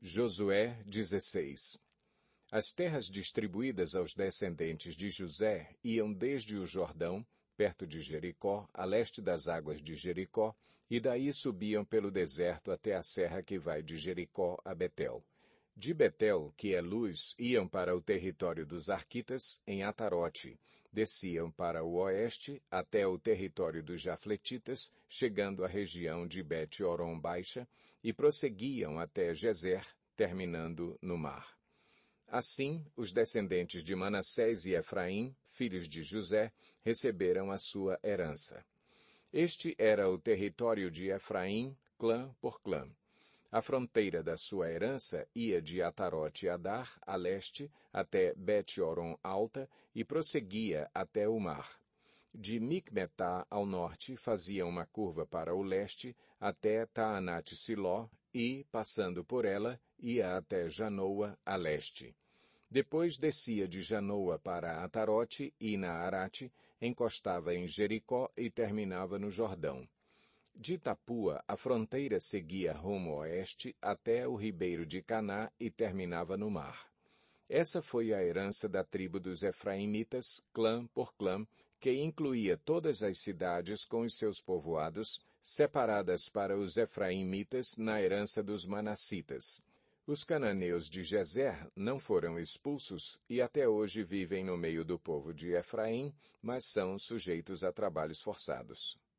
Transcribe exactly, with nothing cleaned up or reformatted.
Josué dezesseis. As terras distribuídas aos descendentes de José iam desde o Jordão, perto de Jericó, a leste das águas de Jericó, e daí subiam pelo deserto até a serra que vai de Jericó a Betel. De Betel, que é Luz, iam para o território dos Arquitas, em Atarote. Desciam para o oeste, até o território dos Jafletitas, chegando à região de Bet-Horon Baixa, e prosseguiam até Gezer, terminando no mar. Assim, os descendentes de Manassés e Efraim, filhos de José, receberam a sua herança. Este era o território de Efraim, clã por clã. A fronteira da sua herança ia de Atarote Adar, a leste, até Bet-Horon Alta e prosseguia até o mar. De Micmetá ao norte fazia uma curva para o leste até Taanate-Siló e, passando por ela, ia até Janoa, a leste. Depois descia de Janoa para Atarote e Naarate, encostava em Jericó e terminava no Jordão. De Tapua, a fronteira seguia rumo oeste até o ribeiro de Caná e terminava no mar. Essa foi a herança da tribo dos Efraimitas, clã por clã, que incluía todas as cidades com os seus povoados, separadas para os Efraimitas na herança dos Manassitas. Os cananeus de Gezer não foram expulsos e até hoje vivem no meio do povo de Efraim, mas são sujeitos a trabalhos forçados.